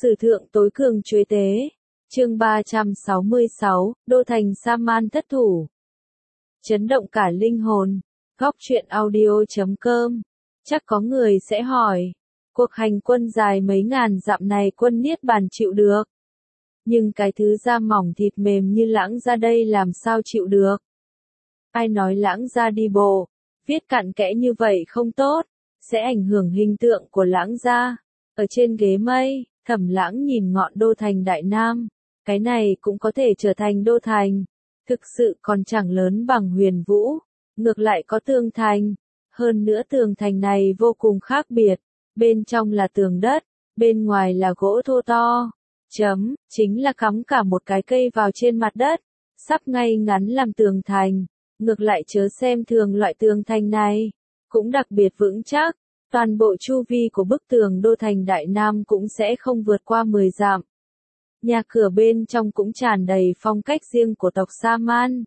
Sử thượng tối cường chuế tế. Chương 366, Đô thành Sa-man thất thủ. Chấn động cả linh hồn. Góc truyện audio.com. Chắc có người sẽ hỏi, cuộc hành quân dài mấy ngàn dặm này quân Niết Bàn chịu được. Nhưng cái thứ da mỏng thịt mềm như Lãng Gia đây làm sao chịu được? Ai nói Lãng Gia đi bộ, viết cặn kẽ như vậy không tốt, sẽ ảnh hưởng hình tượng của Lãng Gia. Ở trên ghế mây, Thẩm Lãng nhìn ngọn đô thành Đại Nam, cái này cũng có thể trở thành đô thành. Thực sự còn chẳng lớn bằng Huyền Vũ, ngược lại có tường thành. Hơn nữa tường thành này vô cùng khác biệt, bên trong là tường đất, bên ngoài là gỗ thô to. Chính là cắm cả một cái cây vào trên mặt đất, sắp ngay ngắn làm tường thành. Ngược lại chớ xem thường loại tường thành này, cũng đặc biệt vững chắc. Toàn bộ chu vi của bức tường đô thành Đại Nam cũng sẽ không vượt qua 10 dặm. Nhà cửa bên trong cũng tràn đầy phong cách riêng của tộc Sa-man.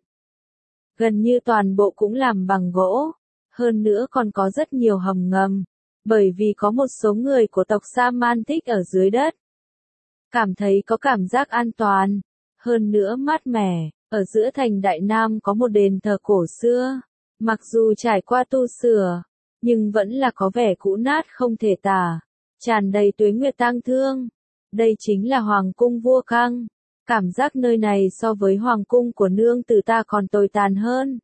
Gần như toàn bộ cũng làm bằng gỗ, hơn nữa còn có rất nhiều hầm ngầm, bởi vì có một số người của tộc Sa-man thích ở dưới đất. Cảm thấy có cảm giác an toàn, hơn nữa mát mẻ. Ở giữa thành Đại Nam có một đền thờ cổ xưa, mặc dù trải qua tu sửa, nhưng vẫn là có vẻ cũ nát không thể tả, tràn đầy tuế nguyệt tang thương. Đây chính là Hoàng cung Vua Căng. Cảm giác nơi này so với Hoàng cung của nương tử ta còn tồi tàn hơn.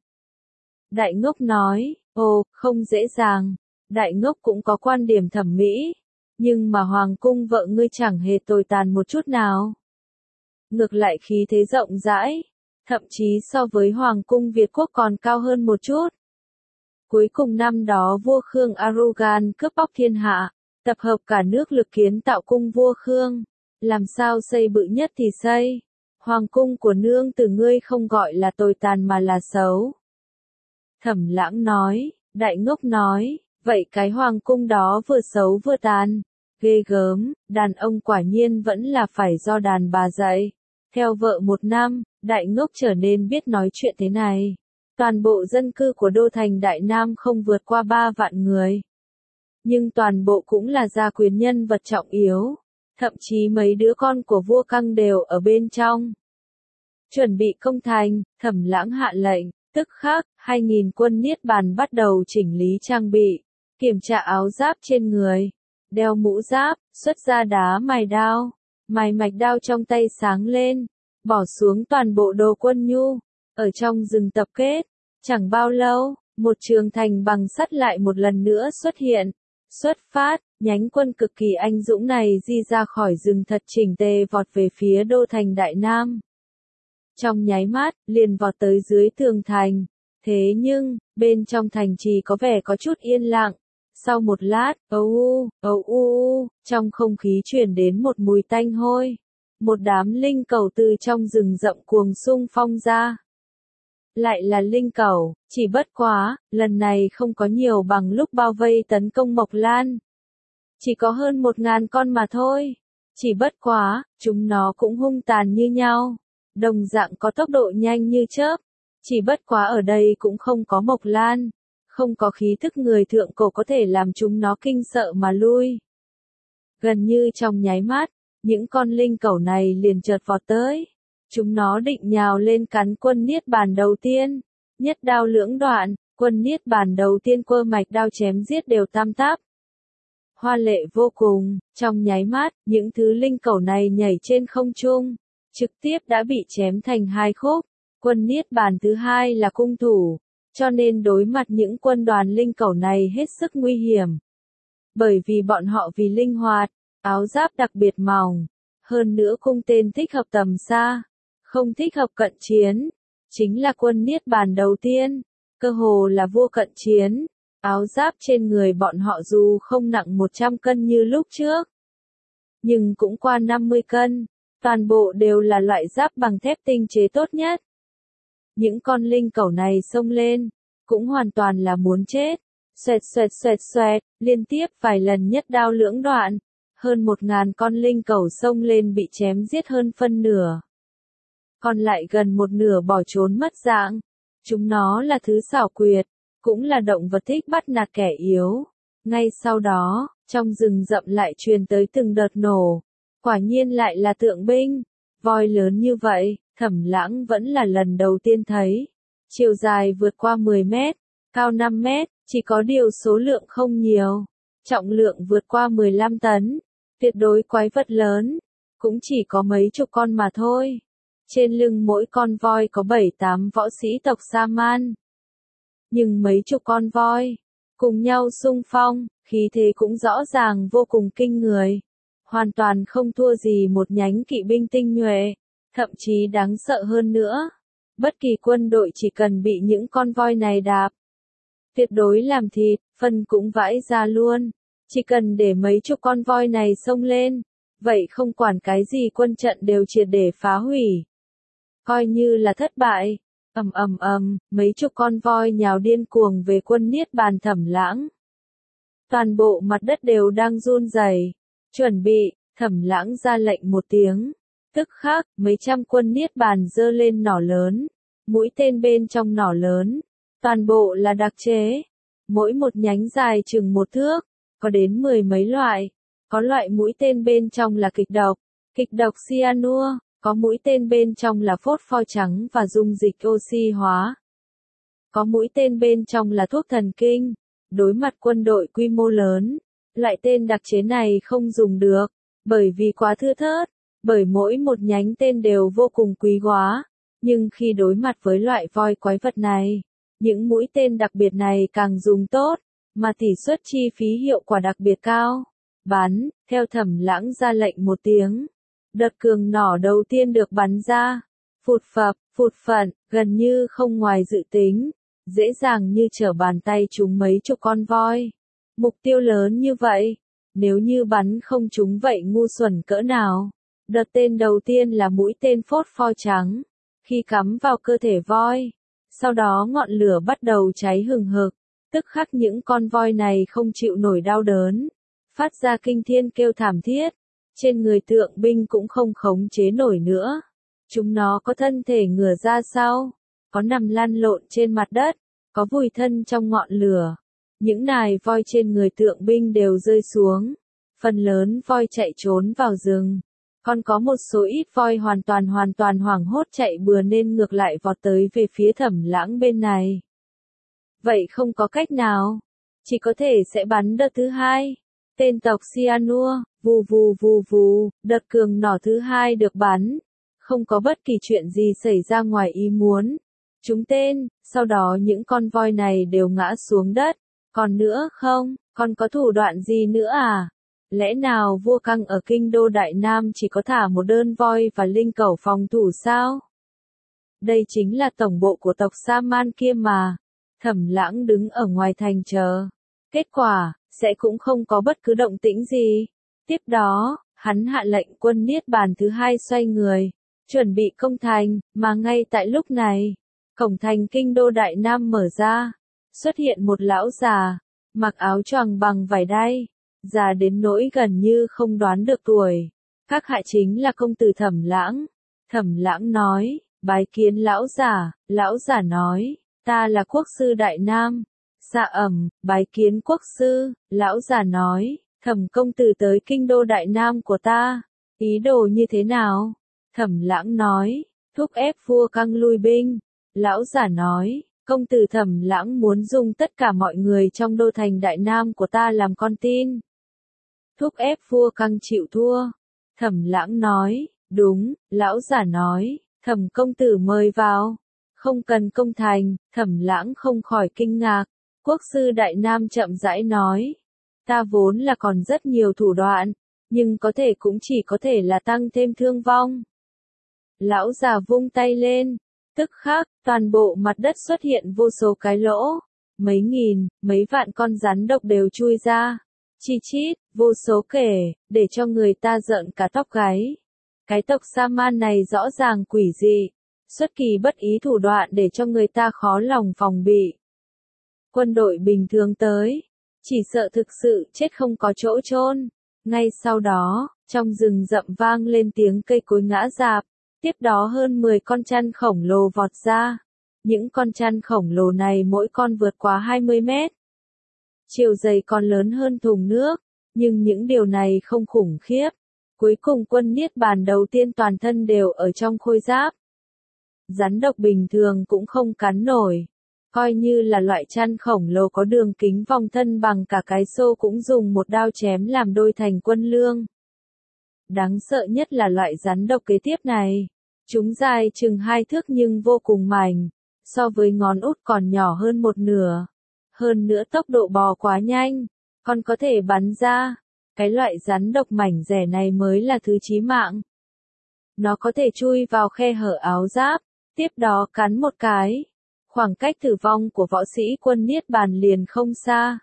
Đại Ngốc nói, ồ, không dễ dàng. Đại Ngốc cũng có quan điểm thẩm mỹ, nhưng mà Hoàng cung vợ ngươi chẳng hề tồi tàn một chút nào. Ngược lại khí thế rộng rãi, thậm chí so với Hoàng cung Việt Quốc còn cao hơn một chút. Cuối cùng năm đó vua Khương Arugan cướp bóc thiên hạ, tập hợp cả nước lực kiến tạo cung vua Khương. Làm sao xây bự nhất thì xây. Hoàng cung của nương tử ngươi không gọi là tồi tàn mà là xấu. Thẩm Lãng nói, Đại Ngốc nói, vậy cái hoàng cung đó vừa xấu vừa tàn. Ghê gớm, đàn ông quả nhiên vẫn là phải do đàn bà dạy. Theo vợ 1 năm, Đại Ngốc trở nên biết nói chuyện thế này. Toàn bộ dân cư của đô thành Đại Nam không vượt qua 3 vạn người. Nhưng toàn bộ cũng là gia quyến nhân vật trọng yếu. Thậm chí mấy đứa con của vua Căng đều ở bên trong. Chuẩn bị công thành, Thẩm Lãng hạ lệnh, tức khắc, 2.000 quân Niết Bàn bắt đầu chỉnh lý trang bị, kiểm tra áo giáp trên người, đeo mũ giáp, xuất ra đá mài đao, mài mạch đao trong tay sáng lên, bỏ xuống toàn bộ đồ quân nhu, ở trong rừng tập kết. Chẳng bao lâu, một trường thành bằng sắt lại một lần nữa xuất hiện. Xuất phát, nhánh quân cực kỳ anh dũng này di ra khỏi rừng thật chỉnh tề vọt về phía đô thành Đại Nam. Trong nháy mắt, liền vọt tới dưới tường thành. Thế nhưng, bên trong thành chỉ có vẻ có chút yên lặng. Sau một lát, trong không khí truyền đến một mùi tanh hôi. Một đám linh cẩu từ trong rừng rậm cuồng xung phong ra. Lại là linh cẩu, chỉ bất quá, lần này không có nhiều bằng lúc bao vây tấn công Mộc Lan. Chỉ có hơn 1.000 con mà thôi. Chỉ bất quá, chúng nó cũng hung tàn như nhau. Đồng dạng có tốc độ nhanh như chớp. Chỉ bất quá ở đây cũng không có Mộc Lan. Không có khí thức người thượng cổ có thể làm chúng nó kinh sợ mà lui. Gần như trong nháy mắt, những con linh cẩu này liền chợt vọt tới. Chúng nó định nhào lên cắn quân Niết Bàn đầu tiên. Nhất đao lưỡng đoạn, quân Niết Bàn đầu tiên quơ mạch đao chém giết đều tam táp. Hoa lệ vô cùng, trong nháy mắt, những thứ linh cẩu này nhảy trên không trung, trực tiếp đã bị chém thành 2 khúc. Quân Niết Bàn thứ hai là cung thủ, cho nên đối mặt những quân đoàn linh cẩu này hết sức nguy hiểm. Bởi vì bọn họ vì linh hoạt, áo giáp đặc biệt mỏng, hơn nữa cung tên thích hợp tầm xa, không thích hợp cận chiến. Chính là quân Niết Bàn đầu tiên, cơ hồ là vua cận chiến. Áo giáp trên người bọn họ dù không nặng 100 cân như lúc trước, nhưng cũng qua 50 cân, toàn bộ đều là loại giáp bằng thép tinh chế tốt nhất. Những con linh cẩu này xông lên, cũng hoàn toàn là muốn chết. Xoẹt, liên tiếp vài lần nhất đao lưỡng đoạn, hơn 1.000 con linh cẩu xông lên bị chém giết hơn phân nửa. Còn lại gần một nửa bỏ trốn mất dạng. Chúng nó là thứ xảo quyệt, cũng là động vật thích bắt nạt kẻ yếu. Ngay sau đó, trong rừng rậm lại truyền tới từng đợt nổ. Quả nhiên lại là tượng binh. Voi lớn như vậy, Thẩm Lãng vẫn là lần đầu tiên thấy. Chiều dài vượt qua 10 mét, cao 5 mét, chỉ có điều số lượng không nhiều. Trọng lượng vượt qua 15 tấn. Tuyệt đối quái vật lớn. Cũng chỉ có mấy chục con mà thôi. Trên lưng mỗi con voi có 7-8 võ sĩ tộc Sa-man. Nhưng mấy chục con voi, cùng nhau xung phong, khí thế cũng rõ ràng vô cùng kinh người. Hoàn toàn không thua gì một nhánh kỵ binh tinh nhuệ, thậm chí đáng sợ hơn nữa. Bất kỳ quân đội chỉ cần bị những con voi này đạp, tuyệt đối làm thịt, phân cũng vãi ra luôn. Chỉ cần để mấy chục con voi này xông lên, vậy không quản cái gì quân trận đều triệt để phá hủy. Coi như là thất bại. Mấy chục con voi nhào điên cuồng về quân Niết Bàn Thẩm Lãng. Toàn bộ mặt đất đều đang run rẩy. Chuẩn bị, Thẩm Lãng ra lệnh một tiếng. Tức khắc, mấy trăm quân Niết Bàn giơ lên nỏ lớn. Mũi tên bên trong nỏ lớn. Toàn bộ là đặc chế. Mỗi một nhánh dài chừng 1 thước. Có đến 10 mấy loại. Có loại mũi tên bên trong là kịch độc cyanua. Có mũi tên bên trong là phốt pho trắng và dung dịch oxy hóa. Có mũi tên bên trong là thuốc thần kinh. Đối mặt quân đội quy mô lớn, loại tên đặc chế này không dùng được, bởi vì quá thưa thớt, bởi mỗi một nhánh tên đều vô cùng quý hóa. Nhưng khi đối mặt với loại voi quái vật này, những mũi tên đặc biệt này càng dùng tốt, mà tỷ suất chi phí hiệu quả đặc biệt cao. Bắn, theo Thẩm Lãng ra lệnh một tiếng. Đợt cường nỏ đầu tiên được bắn ra. Phụt phập, phụt phận, gần như không ngoài dự tính. Dễ dàng như trở bàn tay trúng mấy chục con voi. Mục tiêu lớn như vậy. Nếu như bắn không trúng vậy ngu xuẩn cỡ nào. Đợt tên đầu tiên là mũi tên phốt pho trắng. Khi cắm vào cơ thể voi. Sau đó ngọn lửa bắt đầu cháy hừng hực. Tức khắc những con voi này không chịu nổi đau đớn. Phát ra kinh thiên kêu thảm thiết. Trên người tượng binh cũng không khống chế nổi nữa. Chúng nó có thân thể ngửa ra sau, có nằm lăn lộn trên mặt đất, có vùi thân trong ngọn lửa. Những nài voi trên người tượng binh đều rơi xuống. Phần lớn voi chạy trốn vào rừng. Còn có một số ít voi hoàn toàn hoảng hốt chạy bừa nên ngược lại vọt tới về phía Thẩm Lãng bên này. Vậy không có cách nào. Chỉ có thể sẽ bắn đợt thứ hai. Tên tộc cyanua, vù, đợt cường nỏ thứ hai được bắn. Không có bất kỳ chuyện gì xảy ra ngoài ý muốn. Trúng tên, sau đó những con voi này đều ngã xuống đất. Còn nữa không, còn có thủ đoạn gì nữa à? Lẽ nào vua Căng ở kinh đô Đại Nam chỉ có thả một đơn voi và linh cẩu phòng thủ sao? Đây chính là tổng bộ của tộc Sa-man kia mà. Thẩm Lãng đứng ở ngoài thành chờ. Kết quả, sẽ cũng không có bất cứ động tĩnh gì. Tiếp đó, hắn hạ lệnh quân Niết Bàn thứ hai xoay người, chuẩn bị công thành, mà ngay tại lúc này, cổng thành kinh đô Đại Nam mở ra, xuất hiện một lão già, mặc áo choàng bằng vải đay, già đến nỗi gần như không đoán được tuổi. Các hạ chính là công tử Thẩm Lãng. Thẩm Lãng nói, bái kiến lão giả nói, ta là quốc sư Đại Nam. Dạ bái kiến quốc sư, lão già nói, Thẩm công tử tới kinh đô Đại Nam của ta, ý đồ như thế nào? Thẩm Lãng nói, thúc ép vua Căng lui binh. Lão già nói, công tử Thẩm Lãng muốn dùng tất cả mọi người trong đô thành Đại Nam của ta làm con tin. Thúc ép vua Căng chịu thua. Thẩm Lãng nói, đúng, lão già nói, Thẩm công tử mời vào. Không cần công thành, Thẩm Lãng không khỏi kinh ngạc. Quốc sư Đại Nam chậm rãi nói, ta vốn là còn rất nhiều thủ đoạn, nhưng có thể cũng chỉ có thể là tăng thêm thương vong. Lão già vung tay lên, tức khắc, toàn bộ mặt đất xuất hiện vô số cái lỗ, mấy nghìn, mấy vạn con rắn độc đều chui ra, chi chít, vô số kể, để cho người ta rợn cả tóc gáy. Cái tộc Sa-man này rõ ràng quỷ dị, xuất kỳ bất ý thủ đoạn để cho người ta khó lòng phòng bị. Quân đội bình thường tới, chỉ sợ thực sự chết không có chỗ chôn. Ngay sau đó, trong rừng rậm vang lên tiếng cây cối ngã rạp, tiếp đó hơn 10 con chăn khổng lồ vọt ra. Những con chăn khổng lồ này mỗi con vượt quá 20 mét. Chiều dày còn lớn hơn thùng nước, nhưng những điều này không khủng khiếp. Cuối cùng quân Niết Bàn đầu tiên toàn thân đều ở trong khôi giáp. Rắn độc bình thường cũng không cắn nổi. Coi như là loại chăn khổng lồ có đường kính vòng thân bằng cả cái xô cũng dùng một đao chém làm đôi thành quân lương. Đáng sợ nhất là loại rắn độc kế tiếp này. Chúng dài chừng 2 thước nhưng vô cùng mảnh, so với ngón út còn nhỏ hơn một nửa. Hơn nữa tốc độ bò quá nhanh, còn có thể bắn ra. Cái loại rắn độc mảnh rẻ này mới là thứ chí mạng. Nó có thể chui vào khe hở áo giáp, tiếp đó cắn một cái. Khoảng cách tử vong của võ sĩ quân Niết Bàn liền không xa.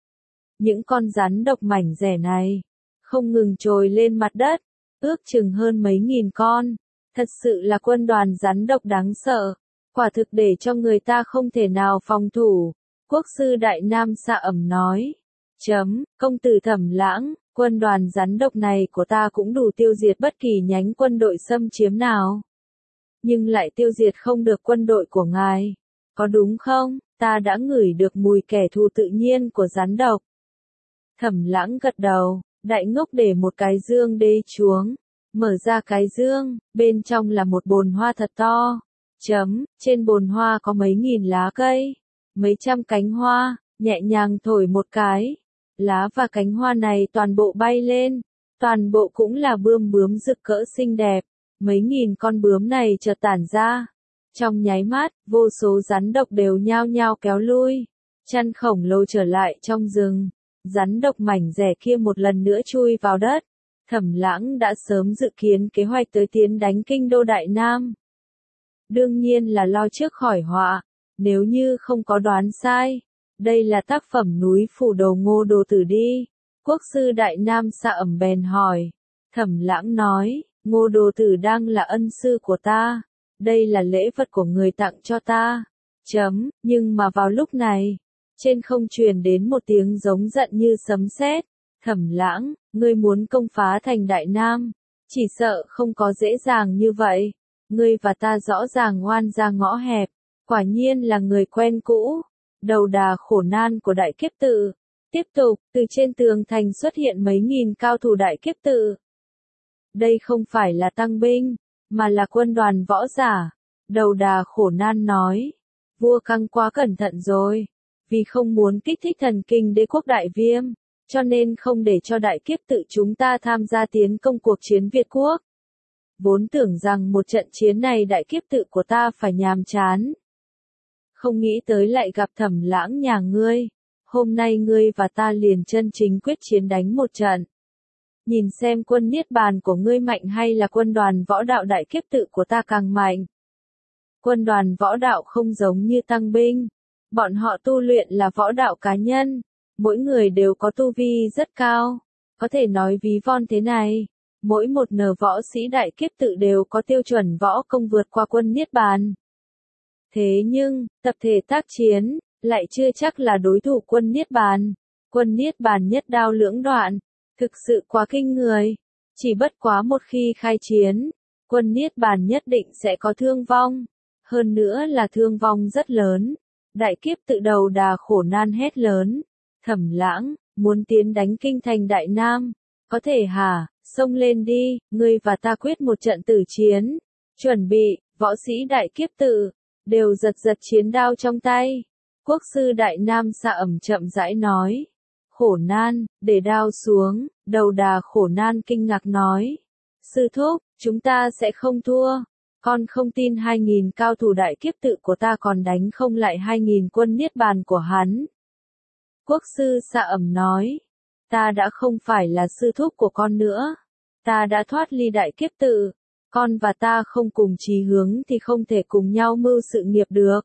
Những con rắn độc mảnh rẻ này, không ngừng trồi lên mặt đất, ước chừng hơn mấy nghìn con. Thật sự là quân đoàn rắn độc đáng sợ, quả thực để cho người ta không thể nào phòng thủ. Quốc sư Đại Nam Xạ Ẩm nói. Công tử Thẩm Lãng, quân đoàn rắn độc này của ta cũng đủ tiêu diệt bất kỳ nhánh quân đội xâm chiếm nào. Nhưng lại tiêu diệt không được quân đội của ngài. Có đúng không? Ta đã ngửi được mùi kẻ thù tự nhiên của rắn độc. Thẩm Lãng gật đầu, Đại Ngốc để một cái dương đế chuống. Mở ra cái dương, bên trong là một bồn hoa thật to. Trên bồn hoa có mấy nghìn lá cây, mấy trăm cánh hoa, nhẹ nhàng thổi một cái. Lá và cánh hoa này toàn bộ bay lên, toàn bộ cũng là bướm rực cỡ xinh đẹp. Mấy nghìn con bướm này chợt tản ra. Trong nháy mắt, vô số rắn độc đều nhao nhao kéo lui. Chăn khổng lồ trở lại trong rừng. Rắn độc mảnh rẻ kia một lần nữa chui vào đất. Thẩm Lãng đã sớm dự kiến kế hoạch tới tiến đánh kinh đô Đại Nam. Đương nhiên là lo trước khỏi họa, nếu như không có đoán sai. Đây là tác phẩm núi phủ đầu Ngô Đồ Tử đi. Quốc sư Đại Nam Xạ Ẩm bèn hỏi. Thẩm Lãng nói, Ngô Đồ Tử đang là ân sư của ta. Đây là lễ vật của người tặng cho ta. Nhưng mà vào lúc này, trên không truyền đến một tiếng giống giận như sấm sét. Thẩm Lãng, ngươi muốn công phá thành Đại Nam, chỉ sợ không có dễ dàng như vậy. Ngươi và ta rõ ràng oan ra ngõ hẹp, quả nhiên là người quen cũ. Đầu đà khổ nan của Đại Kiếp Tự. Tiếp tục, từ trên tường thành xuất hiện mấy nghìn cao thủ Đại Kiếp Tự. Đây không phải là tăng binh, mà là quân đoàn võ giả. Đầu đà khổ nan nói, vua Căng quá cẩn thận rồi, vì không muốn kích thích thần kinh đế quốc Đại Viêm, cho nên không để cho Đại Kiếp Tự chúng ta tham gia tiến công cuộc chiến Việt Quốc. Vốn tưởng rằng một trận chiến này Đại Kiếp Tự của ta phải nhàm chán. Không nghĩ tới lại gặp Thẩm Lãng nhà ngươi. Hôm nay ngươi và ta liền chân chính quyết chiến đánh một trận. Nhìn xem quân Niết Bàn của ngươi mạnh hay là quân đoàn võ đạo Đại Kiếp Tự của ta càng mạnh. Quân đoàn võ đạo không giống như tăng binh. Bọn họ tu luyện là võ đạo cá nhân. Mỗi người đều có tu vi rất cao. Có thể nói ví von thế này. Mỗi một nờ võ sĩ Đại Kiếp Tự đều có tiêu chuẩn võ công vượt qua quân Niết Bàn. Thế nhưng, tập thể tác chiến, lại chưa chắc là đối thủ quân Niết Bàn. Quân Niết Bàn nhất đao lưỡng đoạn, thực sự quá kinh người. Chỉ bất quá một khi khai chiến, quân Niết Bàn nhất định sẽ có thương vong. Hơn nữa là thương vong rất lớn. Đại Kiếp Tự đầu đà khổ nan hét lớn. Thẩm Lãng, muốn tiến đánh kinh thành Đại Nam. Có thể hả, xông lên đi, ngươi và ta quyết một trận tử chiến. Chuẩn bị, võ sĩ Đại Kiếp Tự. Đều giật chiến đao trong tay. Quốc sư Đại Nam Xạ Ẩm chậm rãi nói. Khổ nan, để đao xuống, đầu đà khổ nan kinh ngạc nói. Sư thúc, chúng ta sẽ không thua. Con không tin 2.000 cao thủ Đại Kiếp Tự của ta còn đánh không lại 2.000 quân Niết Bàn của hắn. Quốc sư Xạ Ẩm nói. Ta đã không phải là sư thúc của con nữa. Ta đã thoát ly Đại Kiếp Tự. Con và ta không cùng chí hướng thì không thể cùng nhau mưu sự nghiệp được.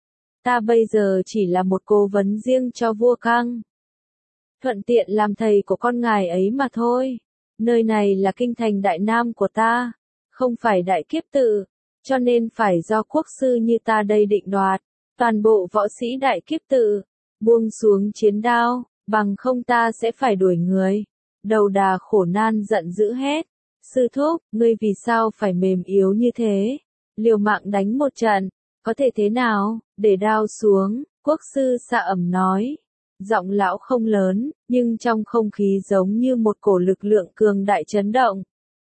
Ta bây giờ chỉ là một cố vấn riêng cho vua Căng. Thuận tiện làm thầy của con ngài ấy mà thôi. Nơi này là kinh thành Đại Nam của ta, không phải Đại Kiếp Tự, cho nên phải do quốc sư như ta đây định đoạt. Toàn bộ võ sĩ Đại Kiếp Tự, buông xuống chiến đao, bằng không ta sẽ phải đuổi người. Đầu đà khổ nan giận dữ hét. Sư thúc, ngươi vì sao phải mềm yếu như thế? Liều mạng đánh một trận, có thể thế nào? Để đao xuống, quốc sư Xạ Ẩm nói. Giọng lão không lớn, nhưng trong không khí giống như một cổ lực lượng cường đại chấn động.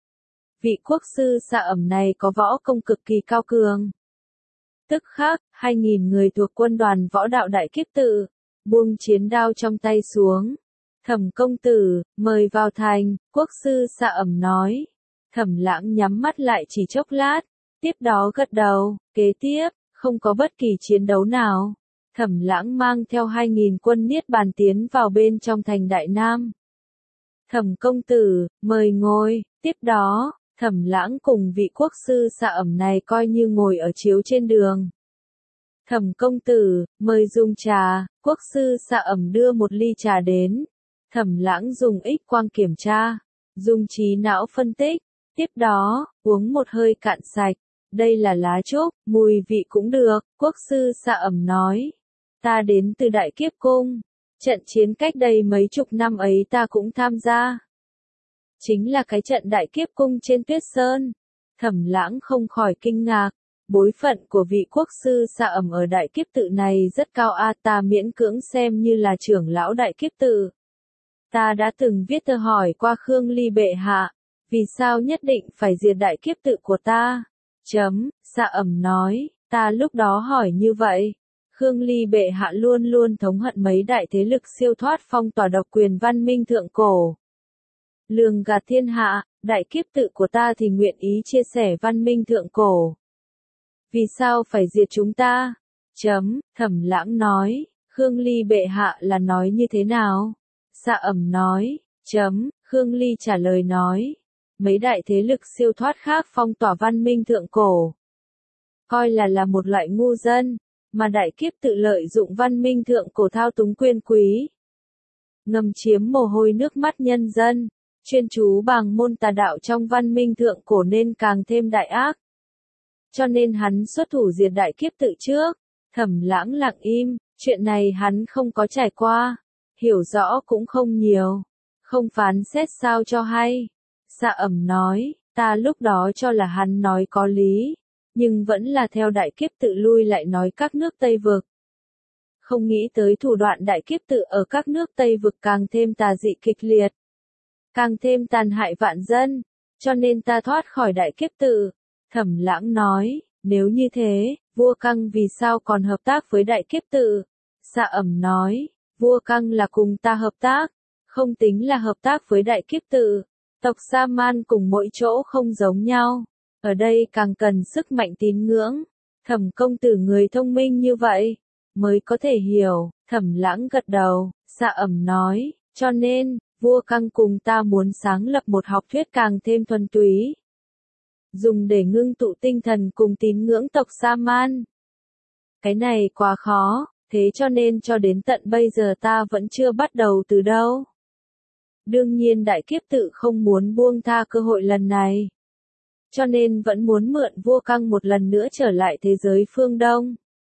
vị quốc sư Sa Ẩm này có võ công cực kỳ cao cường. Tức khắc, 2.000 người thuộc quân đoàn võ đạo Đại Kiếp Tự, buông chiến đao trong tay xuống. Thẩm công tử, mời vào thành, quốc sư Sa Ẩm nói. Thẩm Lãng nhắm mắt lại chỉ chốc lát, tiếp đó gật đầu, kế tiếp, không có bất kỳ chiến đấu nào. Thẩm Lãng mang theo 2.000 quân Niết Bàn tiến vào bên trong thành Đại Nam. Thẩm công tử, mời ngồi, tiếp đó, Thẩm Lãng cùng vị quốc sư Sa Ẩm này coi như ngồi ở chiếu trên đường. Thẩm công tử, mời dùng trà, quốc sư Sa Ẩm đưa một ly trà đến. Thẩm Lãng dùng X quang kiểm tra, dùng trí não phân tích, tiếp đó, uống một hơi cạn sạch. Đây là lá trúc, mùi vị cũng được, quốc sư Sa Ẩm nói. Ta đến từ Đại Kiếp Cung, trận chiến cách đây mấy chục năm ấy ta cũng tham gia. Chính là cái trận Đại Kiếp Cung trên Tuyết Sơn. Thẩm Lãng không khỏi kinh ngạc, bối phận của vị quốc sư Sa Ẩm ở Đại Kiếp Tự này rất cao ta miễn cưỡng xem như là trưởng lão Đại Kiếp Tự. Ta đã từng viết thư hỏi qua Khương Ly bệ hạ, vì sao nhất định phải diệt Đại Kiếp Tự của ta? Sa Ẩm nói, ta lúc đó hỏi như vậy. Khương Ly bệ hạ luôn luôn thống hận mấy đại thế lực siêu thoát phong tỏa độc quyền văn minh thượng cổ. Lường gạt thiên hạ, Đại Kiếp Tự của ta thì nguyện ý chia sẻ văn minh thượng cổ. Vì sao phải diệt chúng ta? Thẩm Lãng nói, Khương Ly bệ hạ là nói như thế nào? Sa Ẩm nói, Khương Ly trả lời nói, mấy đại thế lực siêu thoát khác phong tỏa văn minh thượng cổ. Coi là một loại ngu dân, mà Đại Kiếp Tự lợi dụng văn minh thượng cổ thao túng quyền quý. Ngầm chiếm mồ hôi nước mắt nhân dân, chuyên chú bàng môn tà đạo trong văn minh thượng cổ nên càng thêm đại ác. Cho nên hắn xuất thủ diệt Đại Kiếp Tự trước. Thẩm Lãng lặng im, chuyện này hắn không có trải qua, hiểu rõ cũng không nhiều, không phán xét sao cho hay. Sa Ẩm nói, ta lúc đó cho là hắn nói có lý, nhưng vẫn là theo Đại Kiếp Tự lui lại nói các nước Tây Vực. Không nghĩ tới thủ đoạn Đại Kiếp Tự ở các nước Tây Vực càng thêm tà dị kịch liệt, càng thêm tàn hại vạn dân, cho nên ta thoát khỏi Đại Kiếp Tự. Thẩm Lãng nói, nếu như thế, vua Căng vì sao còn hợp tác với Đại Kiếp Tự? Sa Ẩm nói, vua Căng là cùng ta hợp tác, không tính là hợp tác với Đại Kiếp Tự. Tộc Sa Man cùng mỗi chỗ không giống nhau, ở đây càng cần sức mạnh tín ngưỡng. Thẩm công tử người thông minh như vậy, mới có thể hiểu. Thẩm Lãng gật đầu, Sa Ẩm nói, cho nên, vua Căng cùng ta muốn sáng lập một học thuyết càng thêm thuần túy, dùng để ngưng tụ tinh thần cùng tín ngưỡng tộc Sa Man. Cái này quá khó, thế cho nên cho đến tận bây giờ ta vẫn chưa bắt đầu từ đâu. Đương nhiên Đại Kiếp Tự không muốn buông tha cơ hội lần này, cho nên vẫn muốn mượn vua Căng một lần nữa trở lại thế giới phương Đông.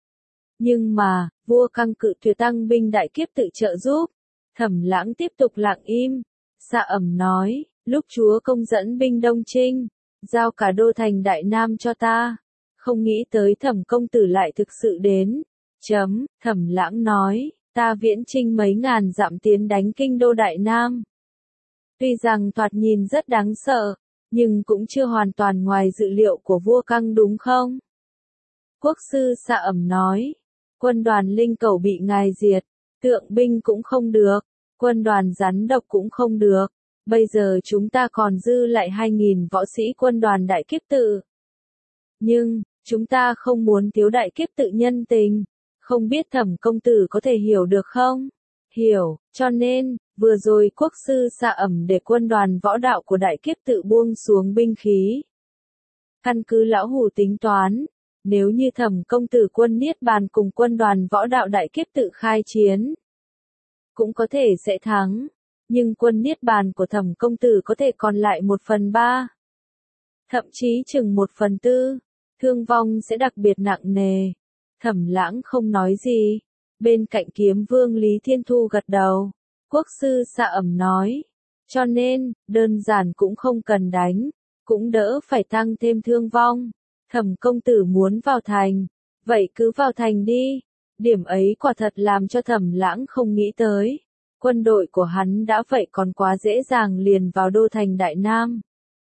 Nhưng mà, vua Căng cự tuyệt tăng binh Đại Kiếp Tự trợ giúp. Thẩm Lãng tiếp tục lặng im. Sa Ẩm nói, lúc chúa công dẫn binh Đông Trinh, giao cả đô thành Đại Nam cho ta. Không nghĩ tới Thẩm công tử lại thực sự đến. Thẩm Lãng nói, ta viễn chinh mấy ngàn dặm tiến đánh kinh đô Đại Nam. Tuy rằng thoạt nhìn rất đáng sợ, nhưng cũng chưa hoàn toàn ngoài dự liệu của vua Căng đúng không? Quốc sư Sa Ẩm nói, quân đoàn Linh Cẩu bị ngài diệt, tượng binh cũng không được, quân đoàn rắn độc cũng không được, bây giờ chúng ta còn dư lại 2.000 võ sĩ quân đoàn Đại Kiếp Tự. Nhưng, chúng ta không muốn thiếu Đại Kiếp Tự nhân tình, không biết Thẩm công tử có thể hiểu được không? Hiểu, cho nên, vừa rồi quốc sư Sa Ẩm để quân đoàn võ đạo của Đại Kiếp Tự buông xuống binh khí. Căn cứ lão hủ tính toán, nếu như Thẩm công tử quân Niết Bàn cùng quân đoàn võ đạo Đại Kiếp Tự khai chiến, cũng có thể sẽ thắng, nhưng quân Niết Bàn của Thẩm công tử có thể còn lại 1/3, thậm chí chừng 1/4, thương vong sẽ đặc biệt nặng nề. Thẩm Lãng không nói gì, bên cạnh Kiếm Vương Lý Thiên Thu gật đầu. Quốc sư Sa Ẩm nói, cho nên, đơn giản cũng không cần đánh, cũng đỡ phải tăng thêm thương vong. Thẩm công tử muốn vào thành, vậy cứ vào thành đi. Điểm ấy quả thật làm cho Thẩm Lãng không nghĩ tới. Quân đội của hắn đã vậy còn quá dễ dàng liền vào đô thành Đại Nam.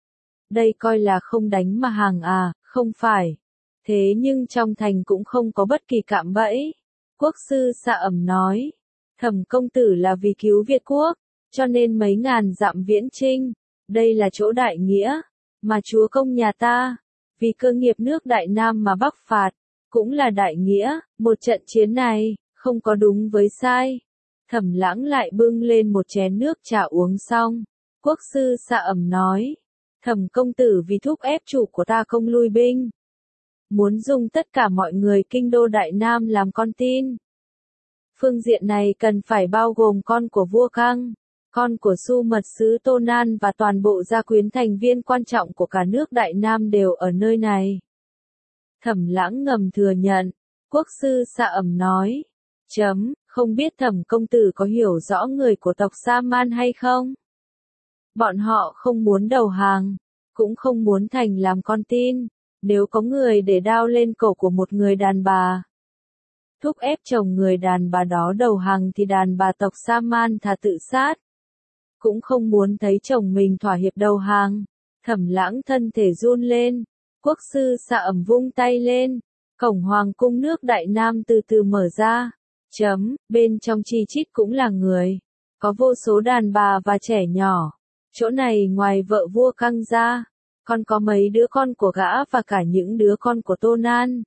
Đây coi là không đánh mà hàng à, không phải. Thế nhưng trong thành cũng không có bất kỳ cạm bẫy. Quốc sư Xạ Ẩm nói, Thẩm công tử là vì cứu Việt quốc, cho nên mấy ngàn dặm viễn chinh, đây là chỗ đại nghĩa, mà chúa công nhà ta, vì cơ nghiệp nước Đại Nam mà bắc phạt, cũng là đại nghĩa, một trận chiến này, không có đúng với sai. Thẩm Lãng lại bưng lên một chén nước trà uống xong, quốc sư Xạ Ẩm nói, Thẩm công tử vì thúc ép chủ của ta không lui binh, muốn dùng tất cả mọi người kinh đô Đại Nam làm con tin. Phương diện này cần phải bao gồm con của vua Căng, con của Su mật sứ Tô Nan và toàn bộ gia quyến thành viên quan trọng của cả nước Đại Nam đều ở nơi này. Thẩm Lãng ngầm thừa nhận, quốc sư Xạ Ẩm nói, không biết Thẩm công tử có hiểu rõ người của tộc Sa Man hay không? Bọn họ không muốn đầu hàng, cũng không muốn thành làm con tin, nếu có người để đao lên cổ của một người đàn bà, thúc ép chồng người đàn bà đó đầu hàng thì đàn bà tộc Sa Man thà tự sát. Cũng không muốn thấy chồng mình thỏa hiệp đầu hàng. Thẩm Lãng thân thể run lên, quốc sư Xạ Ẩm vung tay lên, cổng hoàng cung nước Đại Nam từ từ mở ra. Bên trong chi chít cũng là người, có vô số đàn bà và trẻ nhỏ. Chỗ này ngoài vợ vua Căng ra, còn có mấy đứa con của gã và cả những đứa con của Tô Nan.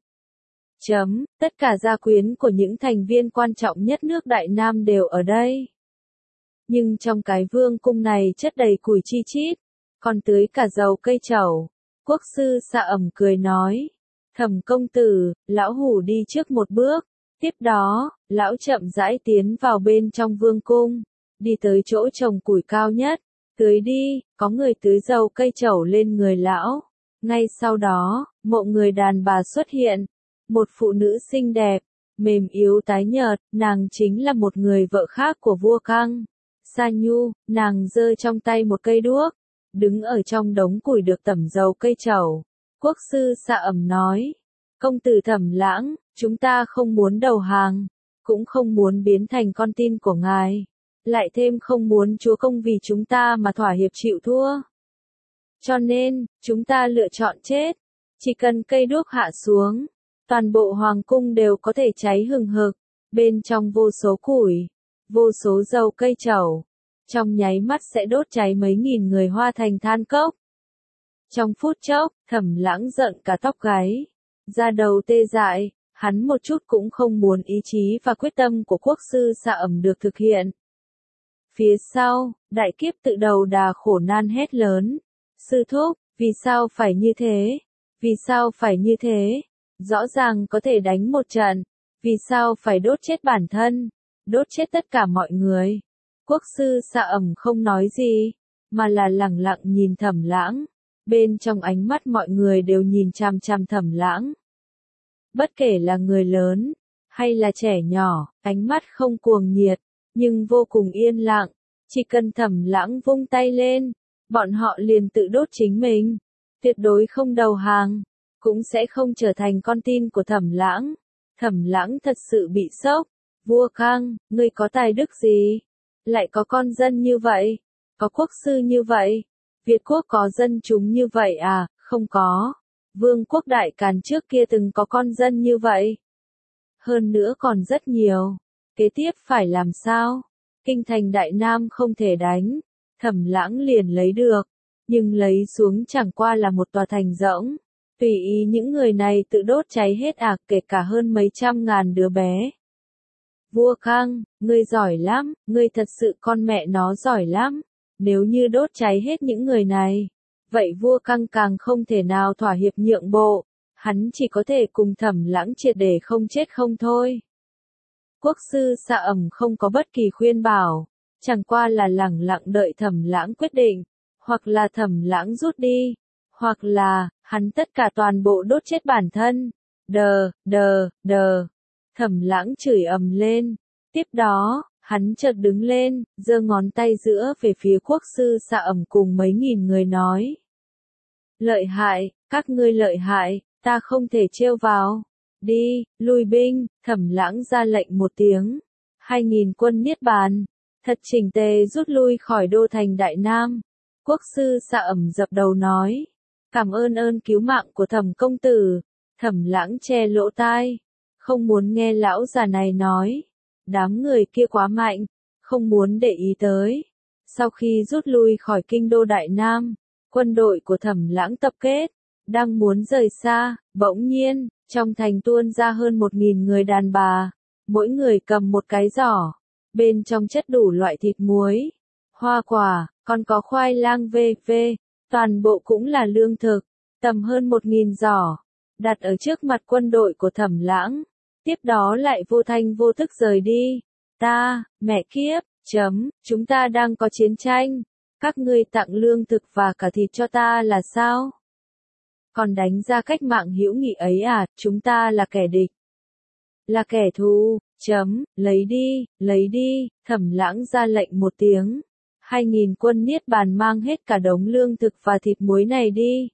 Tất cả gia quyến của những thành viên quan trọng nhất nước Đại Nam đều ở đây. Nhưng trong cái vương cung này chất đầy củi chi chít, còn tưới cả dầu cây trầu. Quốc sư Xạ Ẩm cười nói, Thẩm công tử, lão hủ đi trước một bước. Tiếp đó, lão chậm rãi tiến vào bên trong vương cung, đi tới chỗ trồng củi cao nhất, tưới đi, có người tưới dầu cây trầu lên người lão. Ngay sau đó, mộ người đàn bà xuất hiện, một phụ nữ xinh đẹp, mềm yếu tái nhợt, nàng chính là một người vợ khác của vua Căng. Sa Nhu, nàng giơ trong tay một cây đuốc, đứng ở trong đống củi được tẩm dầu cây trầu. Quốc sư Xạ Ẩm nói, công tử Thẩm Lãng, chúng ta không muốn đầu hàng, cũng không muốn biến thành con tin của ngài, lại thêm không muốn chúa công vì chúng ta mà thỏa hiệp chịu thua. Cho nên, chúng ta lựa chọn chết, chỉ cần cây đuốc hạ xuống, toàn bộ hoàng cung đều có thể cháy hừng hực, bên trong vô số củi, vô số dầu cây trầu, trong nháy mắt sẽ đốt cháy mấy nghìn người hoa thành than cốc. Trong phút chốc, Thẩm Lãng giận cả tóc gáy, da đầu tê dại, hắn một chút cũng không muốn ý chí và quyết tâm của quốc sư Xạ Ẩm được thực hiện. Phía sau, đại kiếp tự đầu đà khổ nan hét lớn, sư thúc, vì sao phải như thế? Vì sao phải như thế? Rõ ràng có thể đánh một trận, vì sao phải đốt chết bản thân, đốt chết tất cả mọi người? Quốc sư Xạ Ẩm không nói gì, mà là lẳng lặng nhìn Thẩm Lãng. Bên trong ánh mắt mọi người đều nhìn chằm chằm Thẩm Lãng. Bất kể là người lớn, hay là trẻ nhỏ, ánh mắt không cuồng nhiệt, nhưng vô cùng yên lặng. Chỉ cần Thẩm Lãng vung tay lên, bọn họ liền tự đốt chính mình. Tuyệt đối không đầu hàng, cũng sẽ không trở thành con tin của Thẩm Lãng. Thẩm Lãng thật sự bị sốc. Vua Căng, ngươi có tài đức gì? Lại có con dân như vậy? Có quốc sư như vậy? Việt quốc có dân chúng như vậy à? Không có. Vương quốc Đại Càn trước kia từng có con dân như vậy. Hơn nữa còn rất nhiều. Kế tiếp phải làm sao? Kinh thành Đại Nam không thể đánh. Thẩm Lãng liền lấy được. Nhưng lấy xuống chẳng qua là một tòa thành rỗng. Tùy ý những người này tự đốt cháy hết kể cả hơn mấy trăm ngàn đứa bé. Vua Căng, ngươi giỏi lắm, ngươi thật sự con mẹ nó giỏi lắm. Nếu như đốt cháy hết những người này, vậy vua Căng càng không thể nào thỏa hiệp nhượng bộ, hắn chỉ có thể cùng Thẩm Lãng triệt để không chết không thôi. Quốc sư Xạ Ẩm không có bất kỳ khuyên bảo, chẳng qua là lẳng lặng đợi Thẩm Lãng quyết định, hoặc là Thẩm Lãng rút đi, hoặc là, hắn tất cả toàn bộ đốt chết bản thân. Đờ. Thẩm Lãng chửi ầm lên. Tiếp đó, hắn chợt đứng lên, giơ ngón tay giữa về phía quốc sư Xạ Ẩm cùng mấy nghìn người nói. Lợi hại, các ngươi lợi hại, ta không thể trêu vào. Đi, lui binh, Thẩm Lãng ra lệnh một tiếng. 2.000 quân Niết Bàn, thật chỉnh tề rút lui khỏi đô thành Đại Nam. Quốc sư Sa ẩm dập đầu nói. Cảm ơn ơn cứu mạng của Thẩm công tử. Thẩm Lãng che lỗ tai, không muốn nghe lão già này nói. Đám người kia quá mạnh, không muốn để ý tới. Sau khi rút lui khỏi kinh đô Đại Nam, quân đội của Thẩm Lãng tập kết, đang muốn rời xa, bỗng nhiên, trong thành tuôn ra hơn 1.000 người đàn bà, mỗi người cầm một cái giỏ, bên trong chất đủ loại thịt muối, hoa quả, còn có khoai lang v.v. Toàn bộ cũng là lương thực, tầm hơn 1.000 giỏ, đặt ở trước mặt quân đội của Thẩm Lãng, tiếp đó lại vô thanh vô tức rời đi. Mẹ kiếp, chúng ta đang có chiến tranh, các ngươi tặng lương thực và cả thịt cho ta là sao? Còn đánh ra cách mạng hữu nghị ấy à, chúng ta là kẻ địch. Là kẻ thù, lấy đi, Thẩm Lãng ra lệnh một tiếng. 2.000 quân Niết Bàn mang hết cả đống lương thực và thịt muối này đi.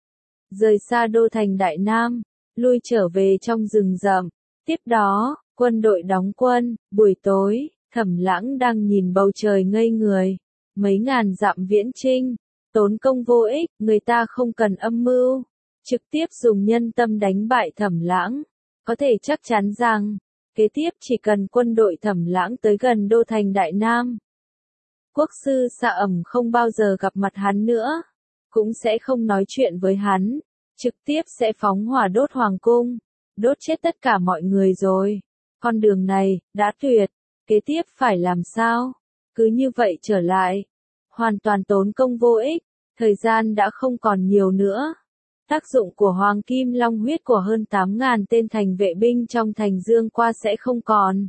Rời xa đô thành Đại Nam, lui trở về trong rừng rậm. Tiếp đó, quân đội đóng quân, buổi tối, Thẩm Lãng đang nhìn bầu trời ngây người. Mấy ngàn dặm viễn chinh, tốn công vô ích, người ta không cần âm mưu, trực tiếp dùng nhân tâm đánh bại Thẩm Lãng. Có thể chắc chắn rằng, kế tiếp chỉ cần quân đội Thẩm Lãng tới gần đô thành Đại Nam, Quốc sư Sa ẩm không bao giờ gặp mặt hắn nữa, cũng sẽ không nói chuyện với hắn, trực tiếp sẽ phóng hỏa đốt hoàng cung, đốt chết tất cả mọi người rồi. Con đường này, đã tuyệt, kế tiếp phải làm sao? Cứ như vậy trở lại, hoàn toàn tốn công vô ích, thời gian đã không còn nhiều nữa. Tác dụng của Hoàng Kim Long huyết của hơn 8.000 tên thành vệ binh trong thành Dương Qua sẽ không còn.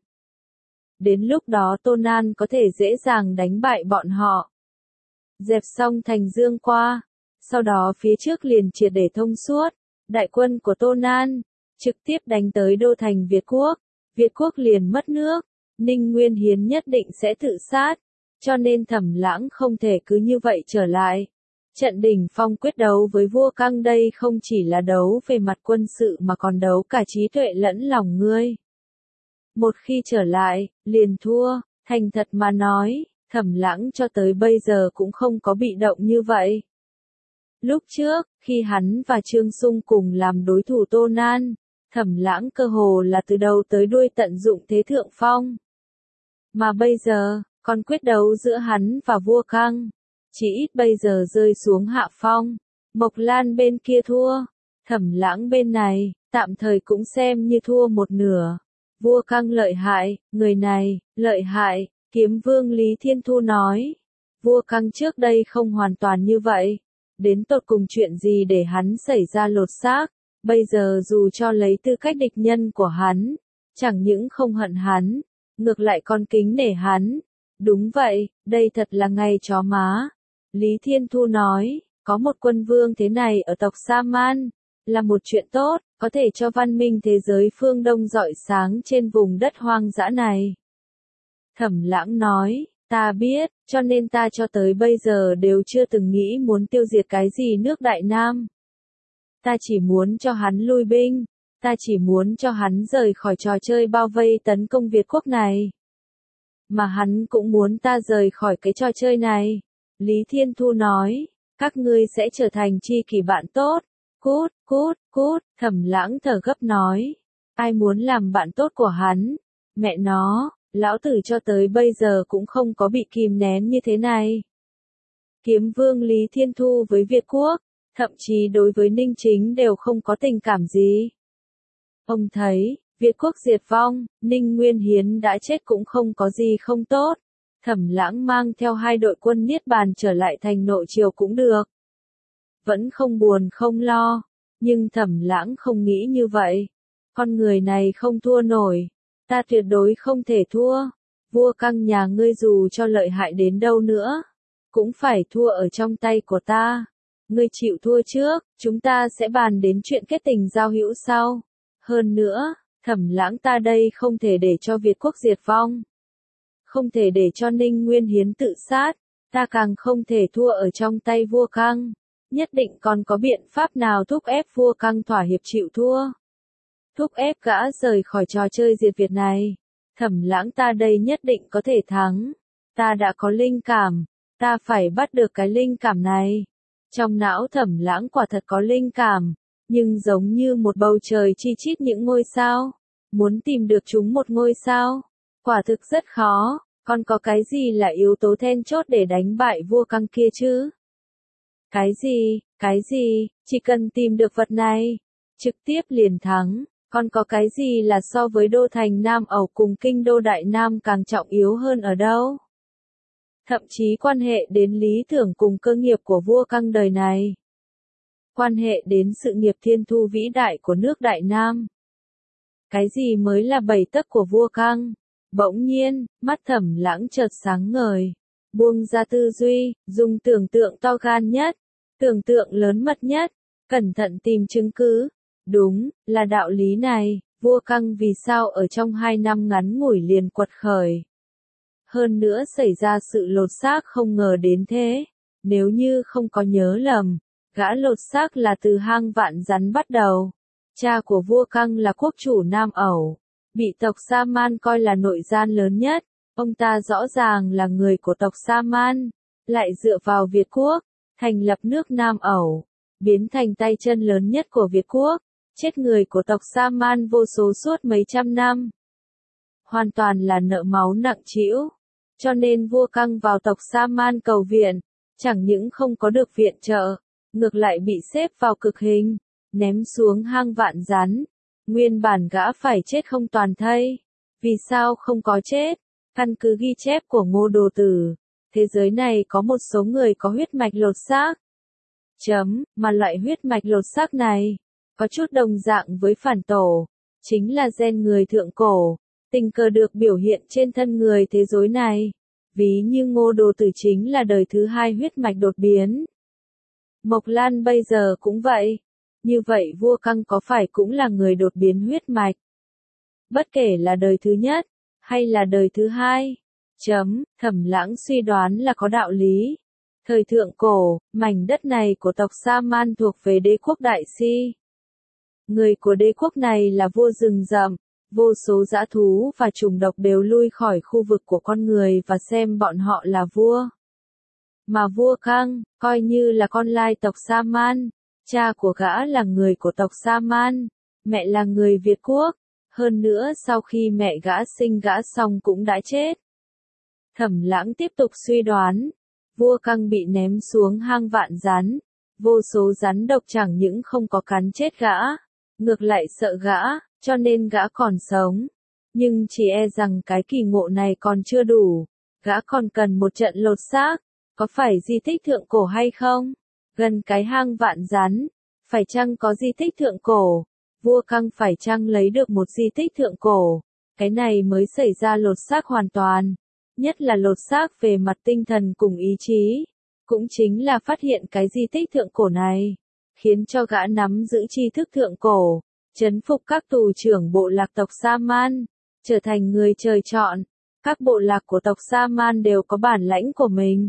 Đến lúc đó Tô Nan có thể dễ dàng đánh bại bọn họ. Dẹp xong thành Dương Qua, sau đó phía trước liền triệt để thông suốt, đại quân của Tô Nan, trực tiếp đánh tới đô thành Việt Quốc. Việt Quốc liền mất nước, Ninh Nguyên Hiến nhất định sẽ tự sát, cho nên Thẩm Lãng không thể cứ như vậy trở lại. Trận đỉnh phong quyết đấu với vua Căng đây không chỉ là đấu về mặt quân sự mà còn đấu cả trí tuệ lẫn lòng ngươi. Một khi trở lại, liền thua, thành thật mà nói, Thẩm Lãng cho tới bây giờ cũng không có bị động như vậy. Lúc trước, khi hắn và Trương Sung cùng làm đối thủ Tô Nan, Thẩm Lãng cơ hồ là từ đầu tới đuôi tận dụng thế thượng phong. Mà bây giờ, còn quyết đấu giữa hắn và vua Căng, chỉ ít bây giờ rơi xuống hạ phong. Mộc Lan bên kia thua, Thẩm Lãng bên này, tạm thời cũng xem như thua một nửa. Vua Căng lợi hại, người này, lợi hại, Kiếm Vương Lý Thiên Thu nói. Vua Căng trước đây không hoàn toàn như vậy. Đến tột cùng chuyện gì để hắn xảy ra lột xác, bây giờ dù cho lấy tư cách địch nhân của hắn, chẳng những không hận hắn, ngược lại còn kính nể hắn. Đúng vậy, đây thật là ngày chó má. Lý Thiên Thu nói, có một quân vương thế này ở tộc Sa Man, là một chuyện tốt, có thể cho văn minh thế giới phương Đông rọi sáng trên vùng đất hoang dã này. Thẩm Lãng nói, ta biết, cho nên ta cho tới bây giờ đều chưa từng nghĩ muốn tiêu diệt cái gì nước Đại Nam. Ta chỉ muốn cho hắn lui binh, ta chỉ muốn cho hắn rời khỏi trò chơi bao vây tấn công Việt Quốc này. Mà hắn cũng muốn ta rời khỏi cái trò chơi này. Lý Thiên Thu nói, các ngươi sẽ trở thành tri kỷ bạn tốt. Cút, Thẩm Lãng thở gấp nói. Ai muốn làm bạn tốt của hắn? Mẹ nó, lão tử cho tới bây giờ cũng không có bị kìm nén như thế này. Kiếm Vương Lý Thiên Thu với Việt Quốc, thậm chí đối với Ninh Chính đều không có tình cảm gì. Ông thấy, Việt Quốc diệt vong, Ninh Nguyên Hiến đã chết cũng không có gì không tốt. Thẩm Lãng mang theo 2 đội quân Niết Bàn trở lại thành Nội Triều cũng được. Vẫn không buồn không lo, nhưng Thẩm Lãng không nghĩ như vậy. Con người này không thua nổi, ta tuyệt đối không thể thua. Vua Căng nhà ngươi dù cho lợi hại đến đâu nữa, cũng phải thua ở trong tay của ta. Ngươi chịu thua trước, chúng ta sẽ bàn đến chuyện kết tình giao hữu sau. Hơn nữa, Thẩm Lãng ta đây không thể để cho Việt Quốc diệt vong. Không thể để cho Ninh Nguyên Hiến tự sát, ta càng không thể thua ở trong tay vua Căng. Nhất định còn có biện pháp nào thúc ép vua Căng thỏa hiệp chịu thua. Thúc ép gã rời khỏi trò chơi diệt Việt này. Thẩm Lãng ta đây nhất định có thể thắng. Ta đã có linh cảm, Ta phải bắt được cái linh cảm này. Trong não Thẩm Lãng quả thật có linh cảm, nhưng giống như một bầu trời chi chít những ngôi sao. Muốn tìm được chúng một ngôi sao, quả thực rất khó. Còn có cái gì là yếu tố then chốt để đánh bại vua căng kia chứ? Cái gì, chỉ cần tìm được vật này, trực tiếp liền thắng. Còn có cái gì là so với đô thành Nam Ẩu cùng kinh đô Đại Nam càng trọng yếu hơn ở đâu? Thậm chí quan hệ đến lý tưởng cùng cơ nghiệp của vua căng đời này. Quan hệ đến sự nghiệp thiên thu vĩ đại của nước Đại Nam. Cái gì mới là bảy tấc của vua căng? Bỗng nhiên, mắt Thẩm Lãng chợt sáng ngời. Buông ra tư duy, dùng tưởng tượng to gan nhất, tưởng tượng lớn mật nhất, cẩn thận tìm chứng cứ. Đúng, là đạo lý này, vua căng vì sao ở trong 2 năm ngắn ngủi liền quật khởi. Hơn nữa xảy ra sự lột xác không ngờ đến thế. Nếu như không có nhớ lầm, gã lột xác là từ hang Vạn Rắn bắt đầu. Cha của vua căng là quốc chủ Nam Ẩu, bị tộc Sa Man coi là nội gian lớn nhất. Ông ta rõ ràng là người của tộc Sa Man, lại dựa vào Việt quốc, thành lập nước Nam Ẩu, biến thành tay chân lớn nhất của Việt quốc, chết người của tộc Sa Man vô số suốt mấy trăm năm. Hoàn toàn là nợ máu nặng trĩu. Cho nên vua căng vào tộc Sa Man cầu viện, chẳng những không có được viện trợ, ngược lại bị xếp vào cực hình, ném xuống hang Vạn Rắn. Nguyên bản gã phải chết không toàn thây. Vì sao không có chết? Căn cứ ghi chép của Ngô Đồ Tử, thế giới này có một số người có huyết mạch lột xác. Mà loại huyết mạch lột xác này, có chút đồng dạng với phản tổ, chính là gen người thượng cổ, tình cờ được biểu hiện trên thân người thế giới này. Ví như Ngô Đồ Tử chính là đời thứ 2 huyết mạch đột biến. Mộc Lan bây giờ cũng vậy. Như vậy vua căng có phải cũng là người đột biến huyết mạch? Bất kể là đời thứ nhất, hay là đời thứ 2. Thẩm Lãng suy đoán là có đạo lý. Thời thượng cổ, mảnh đất này của tộc Sa Man thuộc về đế quốc Đại Si. Người của đế quốc này là vua rừng rậm, vô số dã thú và trùng độc đều lui khỏi khu vực của con người và xem bọn họ là vua. Mà vua căng, coi như là con lai tộc Sa Man, cha của gã là người của tộc Sa Man, mẹ là người Việt quốc, hơn nữa sau khi mẹ gã sinh gã xong cũng đã chết. Thẩm Lãng tiếp tục suy đoán, vua căng bị ném xuống hang Vạn Rắn, vô số rắn độc chẳng những không có cắn chết gã, ngược lại sợ gã, cho nên gã còn sống. Nhưng chỉ e rằng cái kỳ ngộ này còn chưa đủ, gã còn cần một trận lột xác, có phải di tích thượng cổ hay không? Gần cái hang Vạn Rắn, phải chăng có di tích thượng cổ? Vua căng phải chăng lấy được một di tích thượng cổ? Cái này mới xảy ra lột xác hoàn toàn, nhất là lột xác về mặt tinh thần cùng ý chí, cũng chính là phát hiện cái di tích thượng cổ này, khiến cho gã nắm giữ tri thức thượng cổ, trấn phục các tù trưởng bộ lạc tộc Sa Man, trở thành người trời chọn. Các bộ lạc của tộc Sa Man đều có bản lãnh của mình.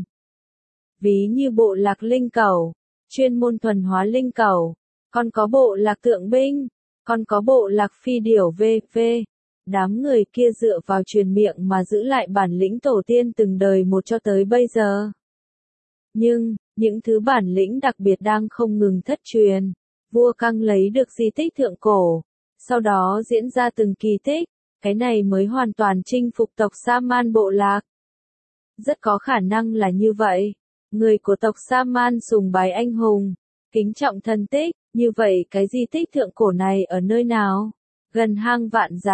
Ví như bộ lạc linh cẩu, chuyên môn thuần hóa linh cẩu, còn có bộ lạc tượng binh, còn có bộ lạc phi điểu v.v. Đám người kia dựa vào truyền miệng mà giữ lại bản lĩnh tổ tiên từng đời một cho tới bây giờ. Nhưng, những thứ bản lĩnh đặc biệt đang không ngừng thất truyền. Vua căng lấy được di tích thượng cổ, sau đó diễn ra từng kỳ tích, cái này mới hoàn toàn chinh phục tộc Sa Man bộ lạc. Rất có khả năng là như vậy. Người của tộc Sa Man sùng bái anh hùng, kính trọng thần tích, như vậy cái di tích thượng cổ này ở nơi nào? Gần hang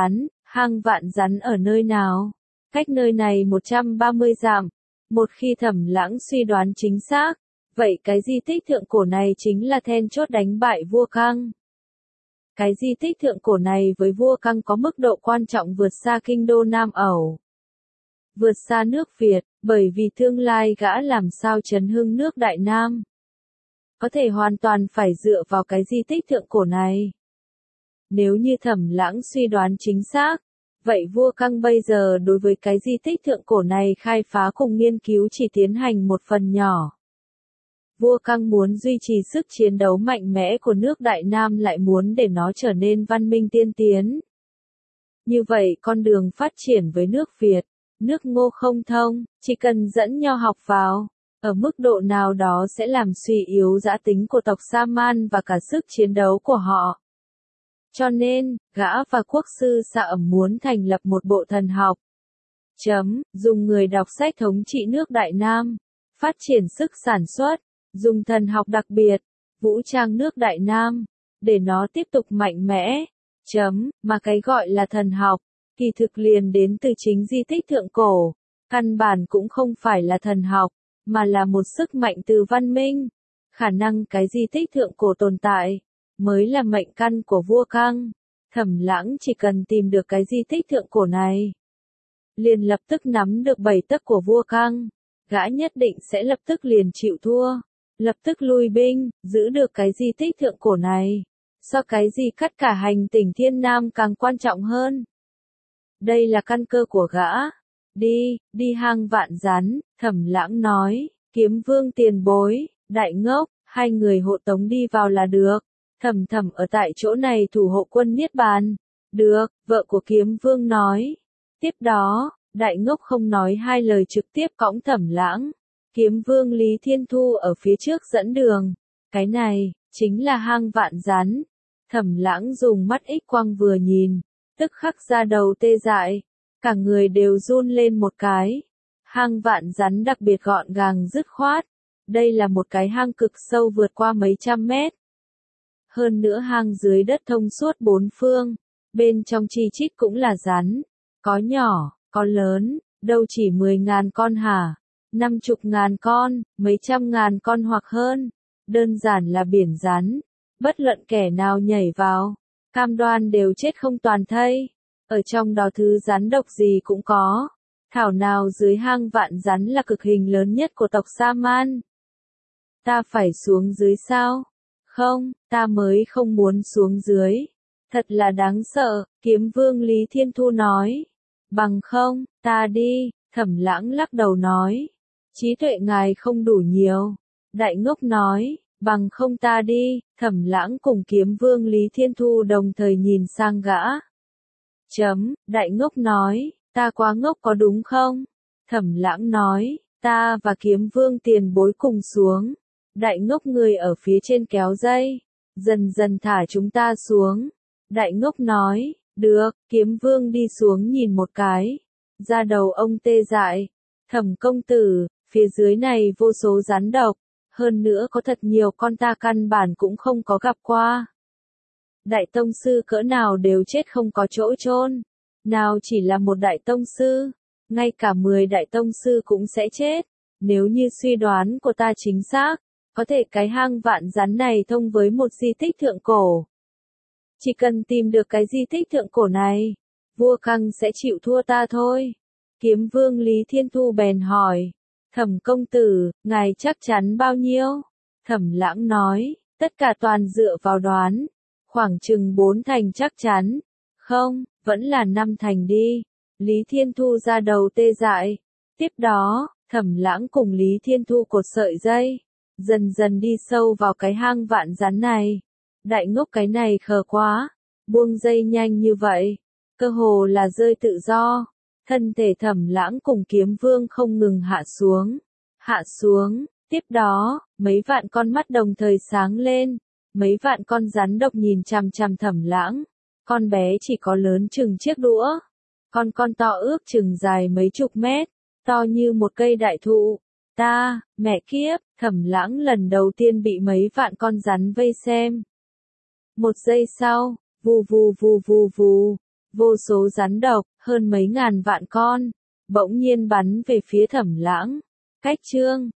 Vạn Rắn ở nơi nào? Cách nơi này 130 dặm. Một khi Thẩm Lãng suy đoán chính xác, vậy cái di tích thượng cổ này chính là then chốt đánh bại vua căng. Cái di tích thượng cổ này với vua căng có mức độ quan trọng vượt xa kinh đô Nam Ẩu, vượt xa nước Việt, bởi vì tương lai gã làm sao chấn hưng nước Đại Nam, có thể hoàn toàn phải dựa vào cái di tích thượng cổ này. Nếu như Thẩm Lãng suy đoán chính xác, vậy vua căng bây giờ đối với cái di tích thượng cổ này khai phá cùng nghiên cứu chỉ tiến hành một phần nhỏ. Vua căng muốn duy trì sức chiến đấu mạnh mẽ của nước Đại Nam, lại muốn để nó trở nên văn minh tiên tiến. Như vậy con đường phát triển với nước Việt, nước Ngô không thông, chỉ cần dẫn nho học vào, ở mức độ nào đó sẽ làm suy yếu dã tính của tộc Sa-man và cả sức chiến đấu của họ. Cho nên, gã và quốc sư Sa ẩm muốn thành lập một bộ thần học. Dùng người đọc sách thống trị nước Đại Nam, phát triển sức sản xuất, dùng thần học đặc biệt, vũ trang nước Đại Nam, để nó tiếp tục mạnh mẽ. Mà cái gọi là thần học, kỳ thực liền đến từ chính di tích thượng cổ, căn bản cũng không phải là thần học, mà là một sức mạnh từ văn minh. Khả năng cái di tích thượng cổ tồn tại, mới là mệnh căn của vua Căng. Thẩm Lãng chỉ cần tìm được cái di tích thượng cổ này, liền lập tức nắm được 7 tấc của vua Căng, gã nhất định sẽ lập tức liền chịu thua, lập tức lui binh, giữ được cái di tích thượng cổ này, so cái gì cắt cả hành tỉnh Thiên Nam càng quan trọng hơn. Đây là căn cơ của gã. Đi hang vạn rắn, Thẩm Lãng nói, Kiếm Vương tiền bối, Đại Ngốc, hai người hộ tống đi vào là được. Thẩm ở tại chỗ này thủ hộ quân Niết Bàn. Được, vợ của Kiếm Vương nói. Tiếp đó, Đại Ngốc không nói hai lời trực tiếp cõng Thẩm Lãng. Kiếm Vương Lý Thiên Thu ở phía trước dẫn đường. Cái này, chính là hang vạn rắn. Thẩm Lãng dùng mắt X quang vừa nhìn, tức khắc ra đầu tê dại. Cả người đều run lên một cái. Hang vạn rắn đặc biệt gọn gàng dứt khoát. Đây là một cái hang cực sâu vượt qua mấy trăm mét. Hơn nữa hang dưới đất thông suốt bốn phương. Bên trong chi chít cũng là rắn. Có nhỏ, có lớn, đâu chỉ 10.000 con hả? 50.000 con, mấy trăm ngàn con hoặc hơn. Đơn giản là biển rắn. Bất luận kẻ nào nhảy vào, cam đoan đều chết không toàn thây. Ở trong đó thứ rắn độc gì cũng có. Thảo nào dưới hang vạn rắn là cực hình lớn nhất của tộc Sa-man. Ta phải xuống dưới sao? Không, ta mới không muốn xuống dưới. Thật là đáng sợ, Kiếm Vương Lý Thiên Thu nói. Bằng không, ta đi, Thẩm Lãng lắc đầu nói. Trí tuệ ngài không đủ nhiều. Đại Ngốc nói, bằng không ta đi, Thẩm Lãng cùng Kiếm Vương Lý Thiên Thu đồng thời nhìn sang gã. Đại Ngốc nói, ta quá ngốc có đúng không? Thẩm Lãng nói, ta và Kiếm Vương tiền bối cùng xuống. Đại Ngốc người ở phía trên kéo dây, dần dần thả chúng ta xuống. Đại Ngốc nói, được, Kiếm Vương đi xuống nhìn một cái. Da đầu ông tê dại. Thẩm công tử, phía dưới này vô số rắn độc, hơn nữa có thật nhiều con ta căn bản cũng không có gặp qua. Đại tông sư cỡ nào đều chết không có chỗ chôn. Nào chỉ là một đại tông sư, ngay cả 10 đại tông sư cũng sẽ chết. Nếu như suy đoán của ta chính xác, có thể cái hang vạn rắn này thông với một di tích thượng cổ. Chỉ cần tìm được cái di tích thượng cổ này, vua Căng sẽ chịu thua ta thôi. Kiếm Vương Lý Thiên Thu bèn hỏi, Thẩm công tử, ngài chắc chắn bao nhiêu? Thẩm Lãng nói, tất cả toàn dựa vào đoán, khoảng chừng 4 thành chắc chắn. Không, vẫn là 5 thành đi. Lý Thiên Thu ra đầu tê dại. Tiếp đó, Thẩm Lãng cùng Lý Thiên Thu cột sợi dây, dần dần đi sâu vào cái hang vạn rắn này. Đại Ngốc cái này khờ quá, buông dây nhanh như vậy, cơ hồ là rơi tự do. Thân thể Thẩm Lãng cùng Kiếm Vương không ngừng hạ xuống, tiếp đó, mấy vạn con mắt đồng thời sáng lên, mấy vạn con rắn độc nhìn chằm chằm Thẩm Lãng. Con bé chỉ có lớn chừng chiếc đũa, con to ước chừng dài mấy chục mét, to như một cây đại thụ. Mẹ kiếp, Thẩm Lãng lần đầu tiên bị mấy vạn con rắn vây xem. Một giây sau, vù vù vù vù vù, vô số rắn độc, hơn mấy ngàn vạn con, bỗng nhiên bắn về phía Thẩm Lãng. Cách chương